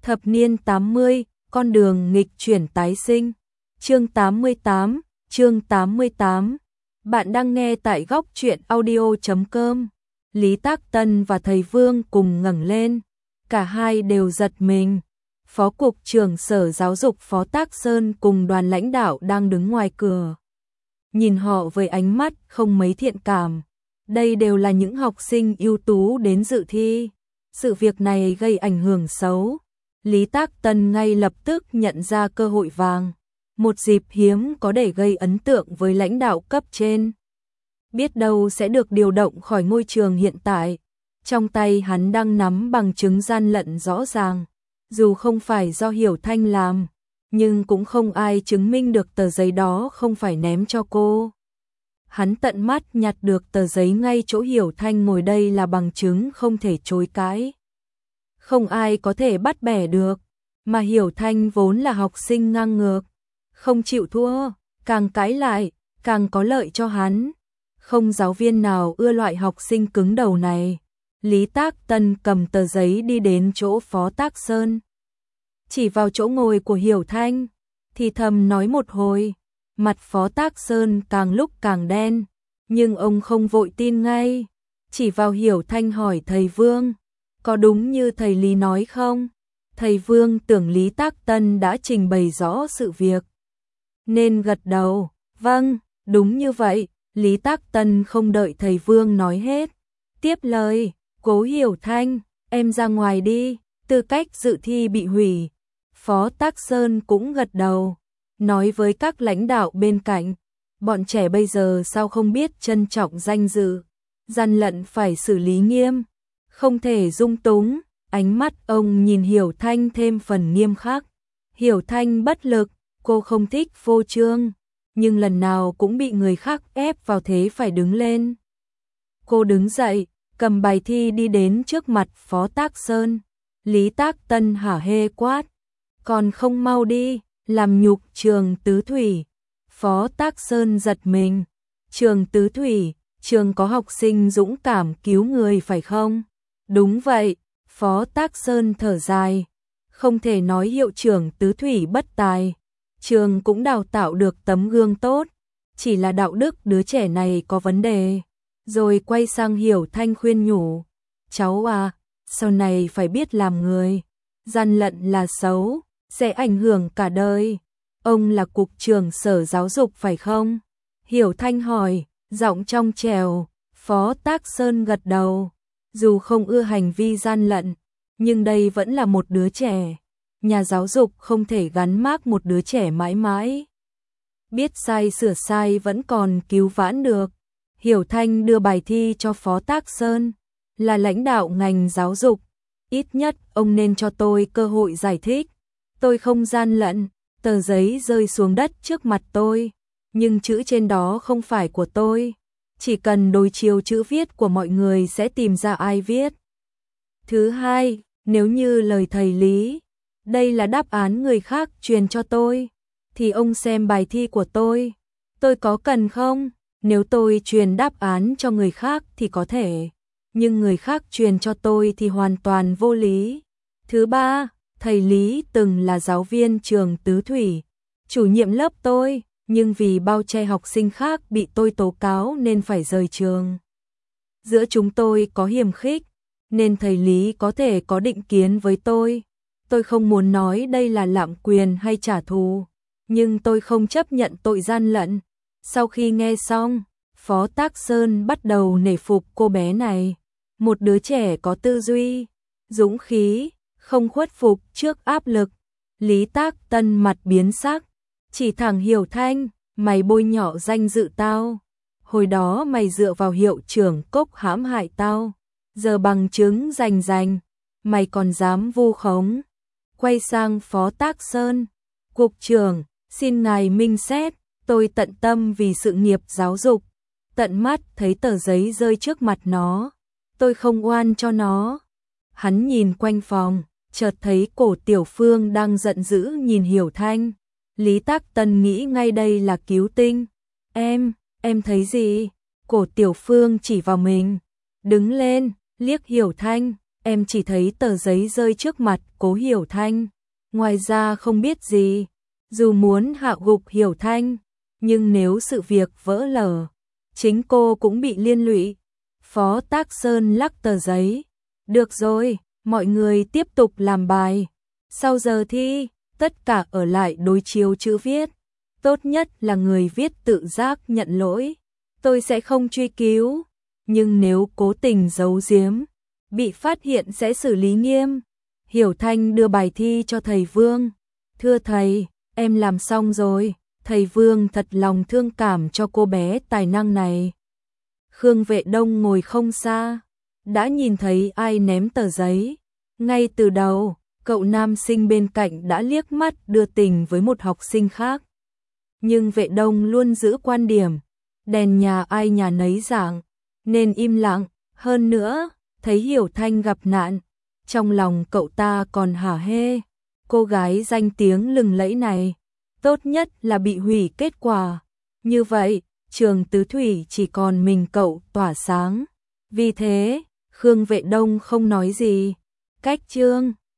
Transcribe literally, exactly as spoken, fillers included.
Thập niên tám mươi, con đường nghịch chuyển tái sinh. Chương tám mươi tám, chương tám mươi tám. Bạn đang nghe tại góc truyện audio chấm com. Lý Tác Tân và thầy Vương cùng ngẩng lên, cả hai đều giật mình. Phó cục trưởng Sở Giáo dục Phó Tác Sơn cùng đoàn lãnh đạo đang đứng ngoài cửa, nhìn họ với ánh mắt không mấy thiện cảm. Đây đều là những học sinh ưu tú đến dự thi. Sự việc này gây ảnh hưởng xấu. Lý Tác Tân ngay lập tức nhận ra cơ hội vàng, một dịp hiếm có để gây ấn tượng với lãnh đạo cấp trên. Biết đâu sẽ được điều động khỏi ngôi trường hiện tại. Trong tay hắn đang nắm bằng chứng gian lận rõ ràng. Dù không phải do Hiểu Thanh làm, nhưng cũng không ai chứng minh được tờ giấy đó không phải ném cho cô. Hắn tận mắt nhặt được tờ giấy ngay chỗ Hiểu Thanh ngồi, đây là bằng chứng không thể chối cãi. Không ai có thể bắt bẻ được, mà Hiểu Thanh vốn là học sinh ngang ngược, không chịu thua, càng cãi lại, càng có lợi cho hắn. Không giáo viên nào ưa loại học sinh cứng đầu này. Lý Tác Tân cầm tờ giấy đi đến chỗ Phó Tác Sơn, chỉ vào chỗ ngồi của Hiểu Thanh, thì thầm nói một hồi. Mặt Phó Tác Sơn càng lúc càng đen, nhưng ông không vội tin ngay, chỉ vào Hiểu Thanh hỏi thầy Vương, có đúng như thầy Lý nói không? Thầy Vương tưởng Lý Tác Tân đã trình bày rõ sự việc, nên gật đầu, vâng, đúng như vậy. Lý Tác Tân không đợi thầy Vương nói hết, tiếp lời, Cố Hiểu Thanh, em ra ngoài đi, tư cách dự thi bị hủy. Phó Tác Sơn cũng gật đầu, nói với các lãnh đạo bên cạnh, bọn trẻ bây giờ sao không biết trân trọng danh dự, gian lận phải xử lý nghiêm, không thể dung túng. Ánh mắt ông nhìn Hiểu Thanh thêm phần nghiêm khắc. Hiểu Thanh bất lực, cô không thích phô trương, nhưng lần nào cũng bị người khác ép vào thế phải đứng lên. Cô đứng dậy, cầm bài thi đi đến trước mặt Phó Tác Sơn. Lý Tác Tân hả hê quát, còn không mau đi, làm nhục trường Tứ Thủy. Phó Tác Sơn giật mình, trường Tứ Thủy, trường có học sinh dũng cảm cứu người phải không? Đúng vậy. Phó Tác Sơn thở dài, không thể nói hiệu trưởng Tứ Thủy bất tài, trường cũng đào tạo được tấm gương tốt, chỉ là đạo đức đứa trẻ này có vấn đề. Rồi quay sang Hiểu Thanh khuyên nhủ, cháu à, sau này phải biết làm người, gian lận là xấu, sẽ ảnh hưởng cả đời. Ông là cục trưởng Sở Giáo dục phải không? Hiểu Thanh hỏi, giọng trong trèo. Phó Tác Sơn gật đầu, dù không ưa hành vi gian lận, nhưng đây vẫn là một đứa trẻ. Nhà giáo dục không thể gắn mác một đứa trẻ mãi mãi. Biết sai sửa sai vẫn còn cứu vãn được. Hiểu Thanh đưa bài thi cho Phó Tác Sơn, là lãnh đạo ngành giáo dục, ít nhất ông nên cho tôi cơ hội giải thích. Tôi không gian lận. Tờ giấy rơi xuống đất trước mặt tôi, nhưng chữ trên đó không phải của tôi. Chỉ cần đối chiếu chữ viết của mọi người sẽ tìm ra ai viết. Thứ hai, nếu như lời thầy Lý, đây là đáp án người khác truyền cho tôi, thì ông xem bài thi của tôi, tôi có cần không? Nếu tôi truyền đáp án cho người khác thì có thể, nhưng người khác truyền cho tôi thì hoàn toàn vô lý. Thứ ba, thầy Lý từng là giáo viên trường Tứ Thủy, chủ nhiệm lớp tôi, nhưng vì bao che học sinh khác bị tôi tố cáo nên phải rời trường. Giữa chúng tôi có hiềm khích, nên thầy Lý có thể có định kiến với tôi. Tôi không muốn nói đây là lạm quyền hay trả thù, nhưng tôi không chấp nhận tội gian lận. Sau khi nghe xong, Phó Tác Sơn bắt đầu nể phục cô bé này, một đứa trẻ có tư duy, dũng khí, không khuất phục trước áp lực. Lý Tác Tân mặt biến sắc, chỉ thẳng Hiểu Thanh, mày bôi nhọ danh dự tao. Hồi đó mày dựa vào hiệu trưởng Cốc hãm hại tao, giờ bằng chứng rành rành, mày còn dám vu khống. Quay sang Phó Tác Sơn, cục trưởng, xin ngài minh xét, tôi tận tâm vì sự nghiệp giáo dục, tận mắt thấy tờ giấy rơi trước mặt nó, tôi không oan cho nó. Hắn nhìn quanh phòng, chợt thấy Cổ Tiểu Phương đang giận dữ nhìn Hiểu Thanh. Lý Tác Tân nghĩ ngay đây là cứu tinh. Em, em thấy gì? Cổ Tiểu Phương chỉ vào mình, đứng lên, liếc Hiểu Thanh, em chỉ thấy tờ giấy rơi trước mặt Cố Hiểu Thanh, ngoài ra không biết gì. Dù muốn hạ gục Hiểu Thanh, nhưng nếu sự việc vỡ lở, chính cô cũng bị liên lụy. Phó Tác Sơn lắc tờ giấy. Được rồi, mọi người tiếp tục làm bài. Sau giờ thi, tất cả ở lại đối chiếu chữ viết. Tốt nhất là người viết tự giác nhận lỗi. Tôi sẽ không truy cứu, nhưng nếu cố tình giấu giếm, bị phát hiện sẽ xử lý nghiêm. Hiểu Thanh đưa bài thi cho thầy Vương. Thưa thầy, em làm xong rồi. Thầy Vương thật lòng thương cảm cho cô bé tài năng này. Khương Vệ Đông ngồi không xa, đã nhìn thấy ai ném tờ giấy. Ngay từ đầu, cậu nam sinh bên cạnh đã liếc mắt đưa tình với một học sinh khác. Nhưng Vệ Đông luôn giữ quan điểm, đèn nhà ai nhà nấy dạng, nên im lặng. Hơn nữa, thấy Hiểu Thanh gặp nạn, trong lòng cậu ta còn hả hê. Cô gái danh tiếng lừng lẫy này, tốt nhất là bị hủy kết quả. Như vậy, trường Tứ Thủy chỉ còn mình cậu tỏa sáng. Vì thế, Khương Vệ Đông không nói gì. Cách chương